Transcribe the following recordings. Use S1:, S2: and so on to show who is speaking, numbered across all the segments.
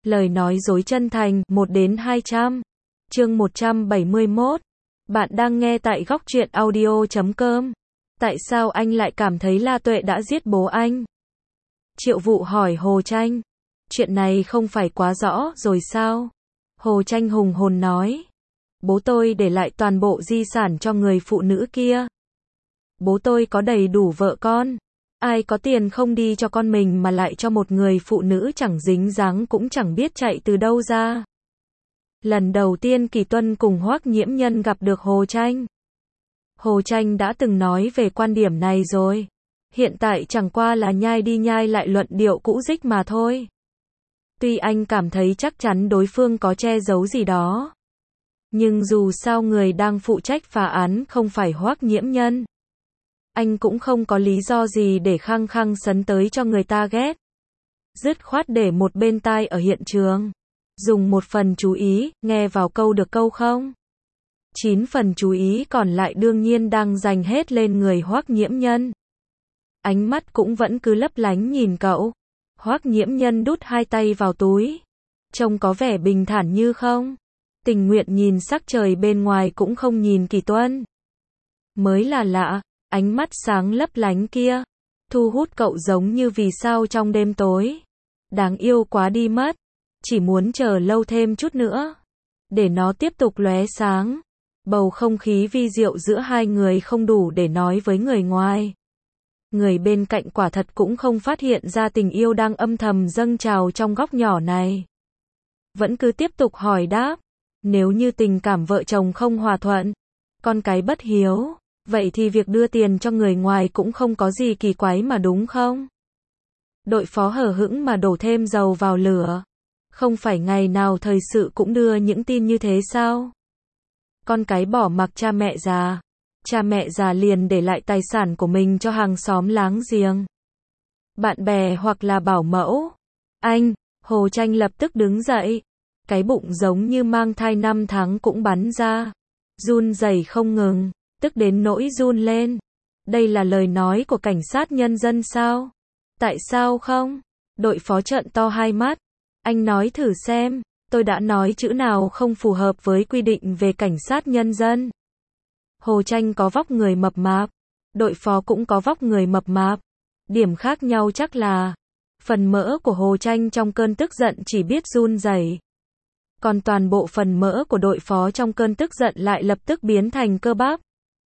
S1: Lời nói dối chân thành, 1 đến 200. Chương 171. Bạn đang nghe tại góc truyện audio.com. Tại sao anh lại cảm thấy La Tuệ đã giết bố anh? Triệu Vụ hỏi Hồ Tranh. Chuyện này không phải quá rõ rồi sao? Hồ Tranh hùng hồn nói. Bố tôi để lại toàn bộ di sản cho người phụ nữ kia. Bố tôi có đầy đủ vợ con. Ai có tiền không đi cho con mình mà lại cho một người phụ nữ chẳng dính dáng cũng chẳng biết chạy từ đâu ra. Lần đầu tiên Kỳ Tuân cùng Hoắc Nhiễm Nhân gặp được Hồ Tranh. Hồ Tranh đã từng nói về quan điểm này rồi. Hiện tại chẳng qua là nhai đi nhai lại luận điệu cũ dích mà thôi. Tuy anh cảm thấy chắc chắn đối phương có che giấu gì đó. Nhưng dù sao người đang phụ trách phá án không phải Hoắc Nhiễm Nhân. Anh cũng không có lý do gì để khăng khăng sấn tới cho người ta ghét. Dứt khoát để một bên tai ở hiện trường. Dùng 1 phần chú ý, nghe vào câu được câu không? 9 phần chú ý còn lại đương nhiên đang dành hết lên người Hoắc Nhiễm Nhân. Ánh mắt cũng vẫn cứ lấp lánh nhìn cậu. Hoắc Nhiễm Nhân đút 2 tay vào túi. Trông có vẻ bình thản như không? Tình nguyện nhìn sắc trời bên ngoài cũng không nhìn Kỳ Tuân. Mới là lạ. Ánh mắt sáng lấp lánh kia, thu hút cậu giống như vì sao trong đêm tối. Đáng yêu quá đi mất, chỉ muốn chờ lâu thêm chút nữa, để nó tiếp tục lóe sáng. Bầu không khí vi diệu giữa hai người không đủ để nói với người ngoài. Người bên cạnh quả thật cũng không phát hiện ra tình yêu đang âm thầm dâng trào trong góc nhỏ này. Vẫn cứ tiếp tục hỏi đáp, nếu như tình cảm vợ chồng không hòa thuận, con cái bất hiếu, vậy thì việc đưa tiền cho người ngoài cũng không có gì kỳ quái mà đúng không? Đội phó hờ hững mà đổ thêm dầu vào lửa. Không phải ngày nào thời sự cũng đưa những tin như thế sao? Con cái bỏ mặc cha mẹ già. Cha mẹ già liền để lại tài sản của mình cho hàng xóm láng giềng, bạn bè hoặc là bảo mẫu. Anh, Hồ Tranh lập tức đứng dậy. Cái bụng giống như mang thai 5 tháng cũng bắn ra. Run rẩy không ngừng. Tức đến nỗi run lên. Đây là lời nói của cảnh sát nhân dân sao? Tại sao không? Đội phó trợn to hai mắt. Anh nói thử xem, tôi đã nói chữ nào không phù hợp với quy định về cảnh sát nhân dân. Hồ Tranh có vóc người mập mạp. Đội phó cũng có vóc người mập mạp. Điểm khác nhau chắc là phần mỡ của Hồ Tranh trong cơn tức giận chỉ biết run rẩy. Còn toàn bộ phần mỡ của đội phó trong cơn tức giận lại lập tức biến thành cơ bắp.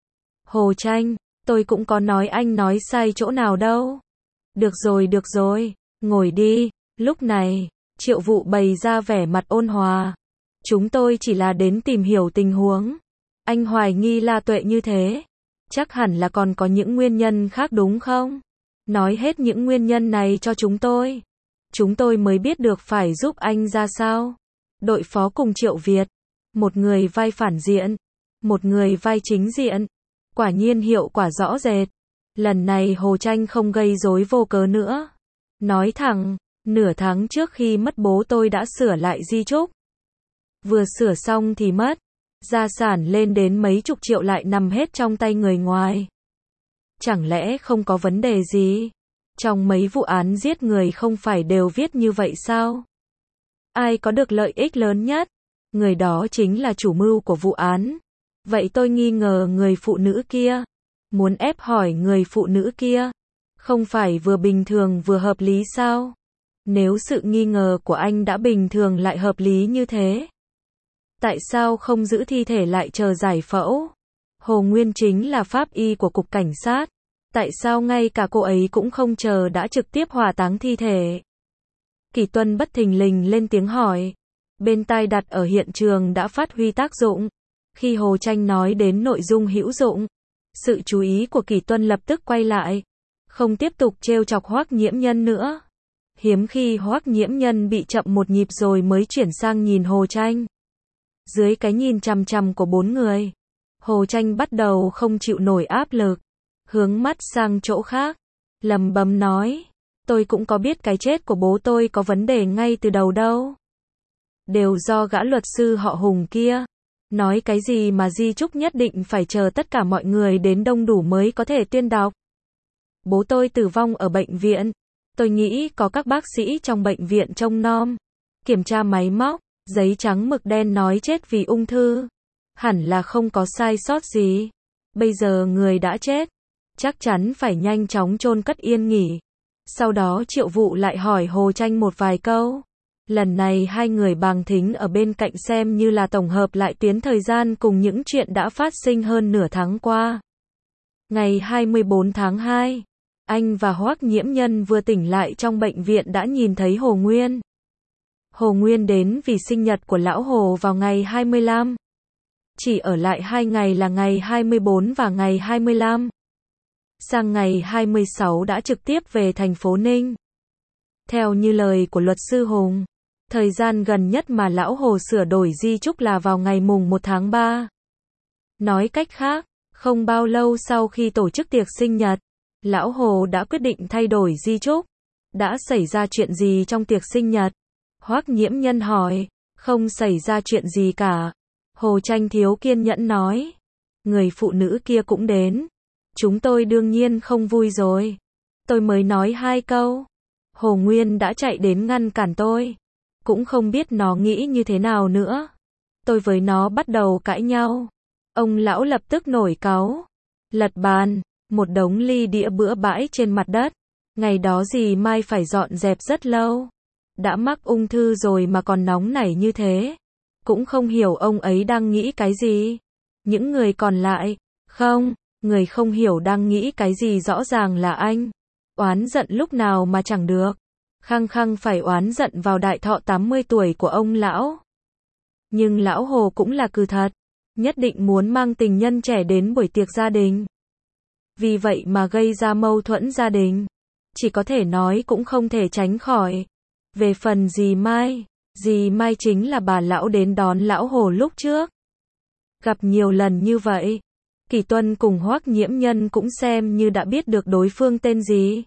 S1: Hồ Tranh, tôi cũng có nói anh nói sai chỗ nào đâu. Được rồi, ngồi đi. Lúc này, Triệu Vụ bày ra vẻ mặt ôn hòa. Chúng tôi chỉ là đến tìm hiểu tình huống. Anh hoài nghi La Tuệ như thế. Chắc hẳn là còn có những nguyên nhân khác đúng không? Nói hết những nguyên nhân này cho chúng tôi. Chúng tôi mới biết được phải giúp anh ra sao. Đội phó cùng Triệu Việt. Một người vai phản diện. Một người vai chính diện. Quả nhiên hiệu quả rõ rệt. Lần này Hồ Tranh không gây rối vô cớ nữa. Nói thẳng, nửa tháng trước khi mất bố tôi đã sửa lại di chúc. Vừa sửa xong thì mất. Gia sản lên đến mấy chục triệu lại nằm hết trong tay người ngoài. Chẳng lẽ không có vấn đề gì? Trong mấy vụ án giết người không phải đều viết như vậy sao? Ai có được lợi ích lớn nhất? Người đó chính là chủ mưu của vụ án. Vậy tôi nghi ngờ người phụ nữ kia. Muốn ép hỏi người phụ nữ kia. Không phải vừa bình thường vừa hợp lý sao? Nếu sự nghi ngờ của anh đã bình thường lại hợp lý như thế, tại sao không giữ thi thể lại chờ giải phẫu? Hồ Nguyên chính là pháp y của cục cảnh sát. Tại sao ngay cả cô ấy cũng không chờ đã trực tiếp hỏa táng thi thể? Kỳ Tuân bất thình lình lên tiếng hỏi. Bên tai đặt ở hiện trường đã phát huy tác dụng. Khi Hồ Tranh nói đến nội dung hữu dụng, sự chú ý của Kỳ Tuân lập tức quay lại. Không tiếp tục trêu chọc Hoắc Nhiễm Nhân nữa. Hiếm khi Hoắc Nhiễm Nhân bị chậm một nhịp rồi mới chuyển sang nhìn Hồ Tranh. Dưới cái nhìn chằm chằm của 4 người, Hồ Tranh bắt đầu không chịu nổi áp lực. Hướng mắt sang chỗ khác. Lầm bầm nói. Tôi cũng có biết cái chết của bố tôi có vấn đề ngay từ đầu đâu. Đều do gã luật sư họ Hùng kia. Nói cái gì mà di chúc nhất định phải chờ tất cả mọi người đến đông đủ mới có thể tuyên đọc. Bố tôi tử vong ở bệnh viện. Tôi nghĩ có các bác sĩ trong bệnh viện trông nom. Kiểm tra máy móc, giấy trắng mực đen nói chết vì ung thư. Hẳn là không có sai sót gì. Bây giờ người đã chết, chắc chắn phải nhanh chóng chôn cất yên nghỉ. Sau đó Triệu Vụ lại hỏi Hồ Tranh một vài câu. Lần này hai người bàng thính ở bên cạnh xem như là tổng hợp lại tuyến thời gian cùng những chuyện đã phát sinh hơn nửa tháng qua. Ngày 24 tháng 2, anh và Hoắc Nhiễm Nhân vừa tỉnh lại trong bệnh viện đã nhìn thấy Hồ Nguyên. Hồ Nguyên đến vì sinh nhật của lão Hồ vào ngày 25. Chỉ ở lại 2 ngày là ngày 24 và ngày 25. Sang ngày 26 đã trực tiếp về thành phố Ninh. Theo như lời của luật sư Hùng, thời gian gần nhất mà lão Hồ sửa đổi di chúc là vào ngày mùng 1 tháng 3. Nói cách khác, không bao lâu sau khi tổ chức tiệc sinh nhật, lão Hồ đã quyết định thay đổi di chúc. Đã xảy ra chuyện gì trong tiệc sinh nhật? Hoắc Nhiễm Nhân hỏi. Không xảy ra chuyện gì cả. Hồ Tranh thiếu kiên nhẫn nói. Người phụ nữ kia cũng đến. Chúng tôi đương nhiên không vui rồi. Tôi mới nói 2 câu. Hồ Nguyên đã chạy đến ngăn cản tôi. Cũng không biết nó nghĩ như thế nào nữa. Tôi với nó bắt đầu cãi nhau. Ông lão lập tức nổi cáu. Lật bàn, một đống ly đĩa bữa bãi trên mặt đất. Ngày đó dì Mai phải dọn dẹp rất lâu. Đã mắc ung thư rồi mà còn nóng nảy như thế. Cũng không hiểu ông ấy đang nghĩ cái gì. Những người còn lại, không, người không hiểu đang nghĩ cái gì rõ ràng là anh. Oán giận lúc nào mà chẳng được. Khăng khăng phải oán giận vào đại thọ 80 tuổi của ông lão. Nhưng lão Hồ cũng là cừ thật. Nhất định muốn mang tình nhân trẻ đến buổi tiệc gia đình. Vì vậy mà gây ra mâu thuẫn gia đình. Chỉ có thể nói cũng không thể tránh khỏi. Về phần dì Mai chính là bà lão đến đón lão Hồ lúc trước. Gặp nhiều lần như vậy. Kỳ Tuân cùng Hoắc Nhiễm Nhân cũng xem như đã biết được đối phương tên gì.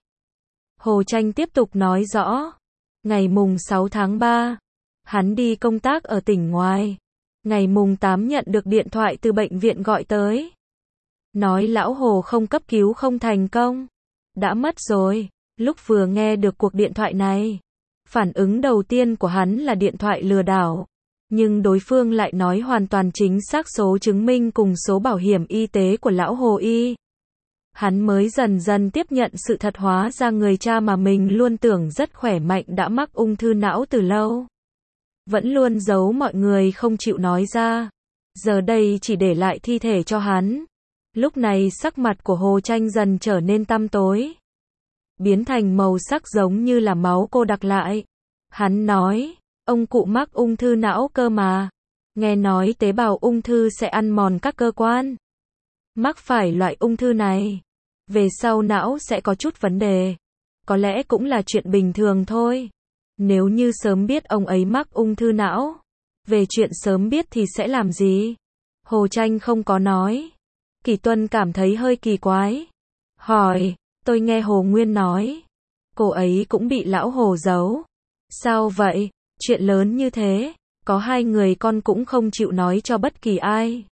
S1: Hồ Tranh tiếp tục nói rõ. Ngày mùng 6 tháng 3, hắn đi công tác ở tỉnh ngoài. Ngày mùng 8 nhận được điện thoại từ bệnh viện gọi tới. Nói lão Hồ không cấp cứu không thành công. Đã mất rồi. Lúc vừa nghe được cuộc điện thoại này, phản ứng đầu tiên của hắn là điện thoại lừa đảo. Nhưng đối phương lại nói hoàn toàn chính xác số chứng minh cùng số bảo hiểm y tế của lão Hồ y. Hắn mới dần dần tiếp nhận sự thật hóa ra người cha mà mình luôn tưởng rất khỏe mạnh đã mắc ung thư não từ lâu. Vẫn luôn giấu mọi người không chịu nói ra. Giờ đây chỉ để lại thi thể cho hắn. Lúc này sắc mặt của Hồ Tranh dần trở nên tăm tối. Biến thành màu sắc giống như là máu cô đặc lại. Hắn nói, ông cụ mắc ung thư não cơ mà. Nghe nói tế bào ung thư sẽ ăn mòn các cơ quan. Mắc phải loại ung thư này, về sau não sẽ có chút vấn đề. Có lẽ cũng là chuyện bình thường thôi. Nếu như sớm biết ông ấy mắc ung thư não, về chuyện sớm biết thì sẽ làm gì? Hồ Tranh không có nói. Kỳ Tuân cảm thấy hơi kỳ quái. Hỏi, tôi nghe Hồ Nguyên nói, cô ấy cũng bị lão Hồ giấu. Sao vậy? Chuyện lớn như thế, có 2 người con cũng không chịu nói cho bất kỳ ai.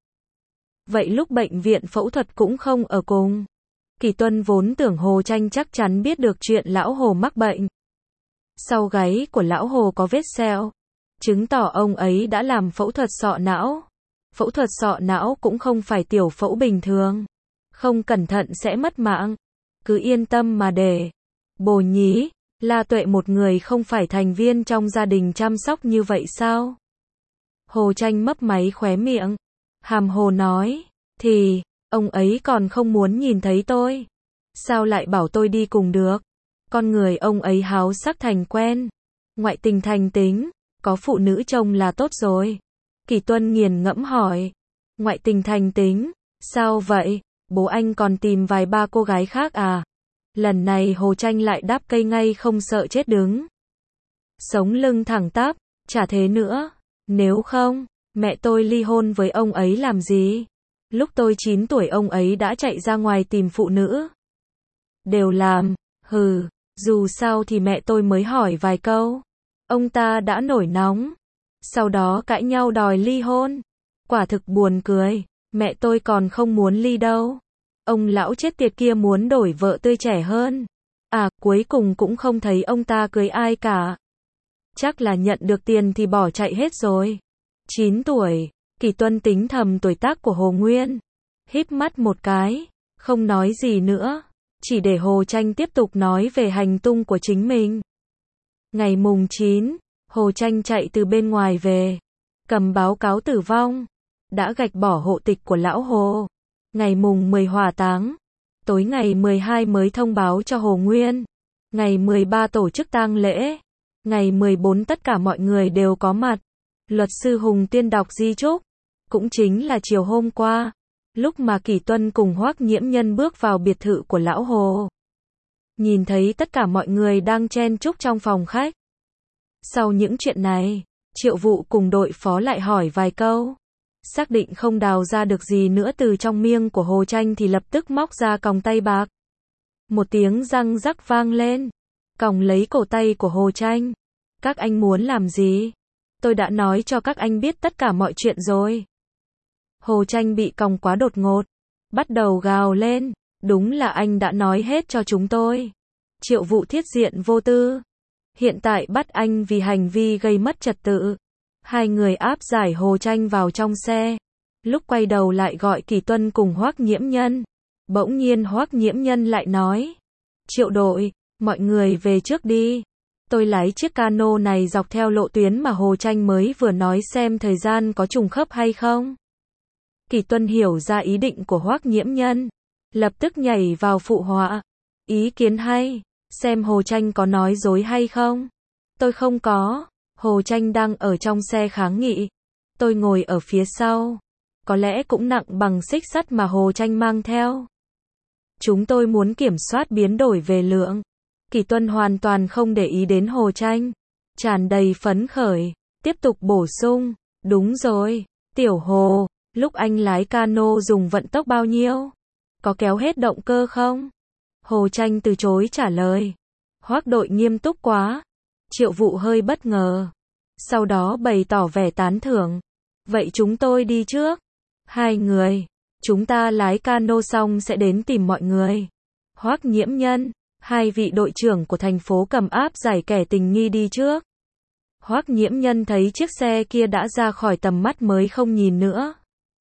S1: Vậy lúc bệnh viện phẫu thuật cũng không ở cùng. Kỳ Tuân vốn tưởng Hồ Tranh chắc chắn biết được chuyện lão Hồ mắc bệnh. Sau gáy của lão Hồ có vết sẹo, chứng tỏ ông ấy đã làm phẫu thuật sọ não. Phẫu thuật sọ não cũng không phải tiểu phẫu bình thường. Không cẩn thận sẽ mất mạng. Cứ yên tâm mà để. Bồ nhí, La Tuệ một người không phải thành viên trong gia đình chăm sóc như vậy sao? Hồ Tranh mấp máy khóe miệng. Hàm hồ nói, thì, ông ấy còn không muốn nhìn thấy tôi. Sao lại bảo tôi đi cùng được? Con người ông ấy háo sắc thành quen. Ngoại tình thành tính, có phụ nữ chồng là tốt rồi. Kỳ Tuân nghiền ngẫm hỏi. Ngoại tình thành tính, sao vậy? Bố anh còn tìm vài ba cô gái khác à? Lần này Hồ Tranh lại đáp cây ngay không sợ chết đứng. Sống lưng thẳng tắp, chả thế nữa. Nếu không, mẹ tôi ly hôn với ông ấy làm gì? Lúc tôi 9 tuổi ông ấy đã chạy ra ngoài tìm phụ nữ. Đều làm, hừ, dù sao thì mẹ tôi mới hỏi vài câu. Ông ta đã nổi nóng. Sau đó cãi nhau đòi ly hôn. Quả thực buồn cười, mẹ tôi còn không muốn ly đâu. Ông lão chết tiệt kia muốn đổi vợ tươi trẻ hơn. À, cuối cùng cũng không thấy ông ta cưới ai cả. Chắc là nhận được tiền thì bỏ chạy hết rồi. 9 tuổi, Kỳ Tuân tính thầm tuổi tác của Hồ Nguyên. Híp mắt một cái, không nói gì nữa, chỉ để Hồ Tranh tiếp tục nói về hành tung của chính mình. Ngày mùng 9, Hồ Tranh chạy từ bên ngoài về, cầm báo cáo tử vong, đã gạch bỏ hộ tịch của lão Hồ. Ngày mùng 10 hỏa táng, tối ngày 12 mới thông báo cho Hồ Nguyên. Ngày 13 tổ chức tang lễ, ngày 14 tất cả mọi người đều có mặt. Luật sư Hùng Tiên đọc di chúc, cũng chính là chiều hôm qua, lúc mà Kỳ Tuân cùng Hoắc Nhiễm Nhân bước vào biệt thự của lão Hồ. Nhìn thấy tất cả mọi người đang chen chúc trong phòng khách. Sau những chuyện này, Triệu Vụ cùng đội phó lại hỏi vài câu. Xác định không đào ra được gì nữa từ trong miệng của Hồ Tranh thì lập tức móc ra còng tay bạc. Một tiếng răng rắc vang lên, còng lấy cổ tay của Hồ Tranh. Các anh muốn làm gì? Tôi đã nói cho các anh biết tất cả mọi chuyện rồi. Hồ Tranh bị còng quá đột ngột, bắt đầu gào lên, đúng là anh đã nói hết cho chúng tôi. Triệu Vụ thiết diện vô tư. Hiện tại bắt anh vì hành vi gây mất trật tự. Hai người áp giải Hồ Tranh vào trong xe. Lúc quay đầu lại gọi Kỳ Tuân cùng Hoắc Nhiễm Nhân. Bỗng nhiên Hoắc Nhiễm Nhân lại nói. Triệu đội, mọi người về trước đi. Tôi lái chiếc cano này dọc theo lộ tuyến mà Hồ Tranh mới vừa nói xem thời gian có trùng khớp hay không. Kỳ Tuân hiểu ra ý định của Hoắc Nhiễm Nhân. Lập tức nhảy vào phụ họa. Ý kiến hay, xem Hồ Tranh có nói dối hay không. Tôi không có. Hồ Tranh đang ở trong xe kháng nghị. Tôi ngồi ở phía sau. Có lẽ cũng nặng bằng xích sắt mà Hồ Tranh mang theo. Chúng tôi muốn kiểm soát biến đổi về lượng. Kỳ Tuân hoàn toàn không để ý đến Hồ Tranh. Tràn đầy phấn khởi. Tiếp tục bổ sung. Đúng rồi, Tiểu Hồ, lúc anh lái cano dùng vận tốc bao nhiêu? Có kéo hết động cơ không? Hồ Tranh từ chối trả lời. Hoắc đội nghiêm túc quá. Triệu Vụ hơi bất ngờ. Sau đó bày tỏ vẻ tán thưởng. Vậy chúng tôi đi trước. Hai người, chúng ta lái cano xong sẽ đến tìm mọi người. Hoắc Nhiễm Nhân, hai vị đội trưởng của thành phố cầm áp giải kẻ tình nghi đi trước. Hoắc Nhiễm Nhân thấy chiếc xe kia đã ra khỏi tầm mắt mới không nhìn nữa.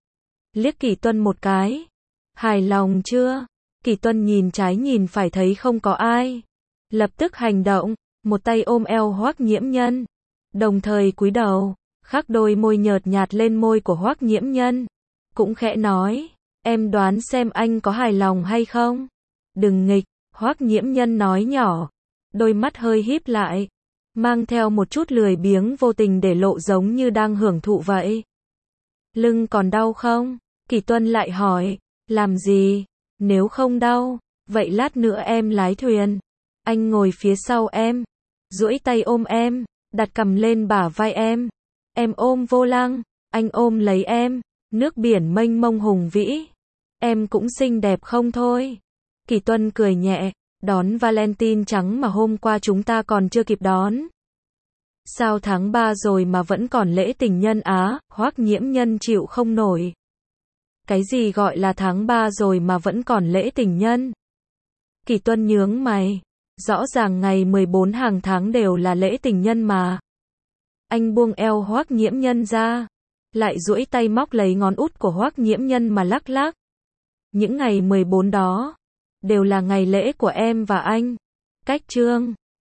S1: Liếc Kỳ Tuân một cái. Hài lòng chưa? Kỳ Tuân nhìn trái nhìn phải thấy không có ai. Lập tức hành động, một tay ôm eo Hoắc Nhiễm Nhân. Đồng thời cúi đầu, khắc đôi môi nhợt nhạt lên môi của Hoắc Nhiễm Nhân. Cũng khẽ nói, em đoán xem anh có hài lòng hay không? Đừng nghịch, Hoắc Nhiễm Nhân nói nhỏ. Đôi mắt hơi híp lại, mang theo một chút lười biếng vô tình để lộ giống như đang hưởng thụ vậy. Lưng còn đau không? Kỳ Tuân lại hỏi, làm gì? Nếu không đau, vậy lát nữa em lái thuyền. Anh ngồi phía sau em, duỗi tay ôm em, đặt cằm lên bả vai em. Em ôm vô lăng, anh ôm lấy em, nước biển mênh mông hùng vĩ. Em cũng xinh đẹp không thôi. Kỳ Tuân cười nhẹ, đón Valentine trắng mà hôm qua chúng ta còn chưa kịp đón. Sao tháng 3 rồi mà vẫn còn lễ tình nhân á? Hoắc Nhiễm Nhân chịu không nổi. Cái gì gọi là tháng 3 rồi mà vẫn còn lễ tình nhân? Kỳ Tuân nhướng mày. Rõ ràng ngày 14 hàng tháng đều là lễ tình nhân mà. Anh buông eo Hoắc Nhiễm Nhân ra, lại duỗi tay móc lấy ngón út của Hoắc Nhiễm Nhân mà lắc lắc. Những ngày 14 đó đều là ngày lễ của em và anh. Cách trương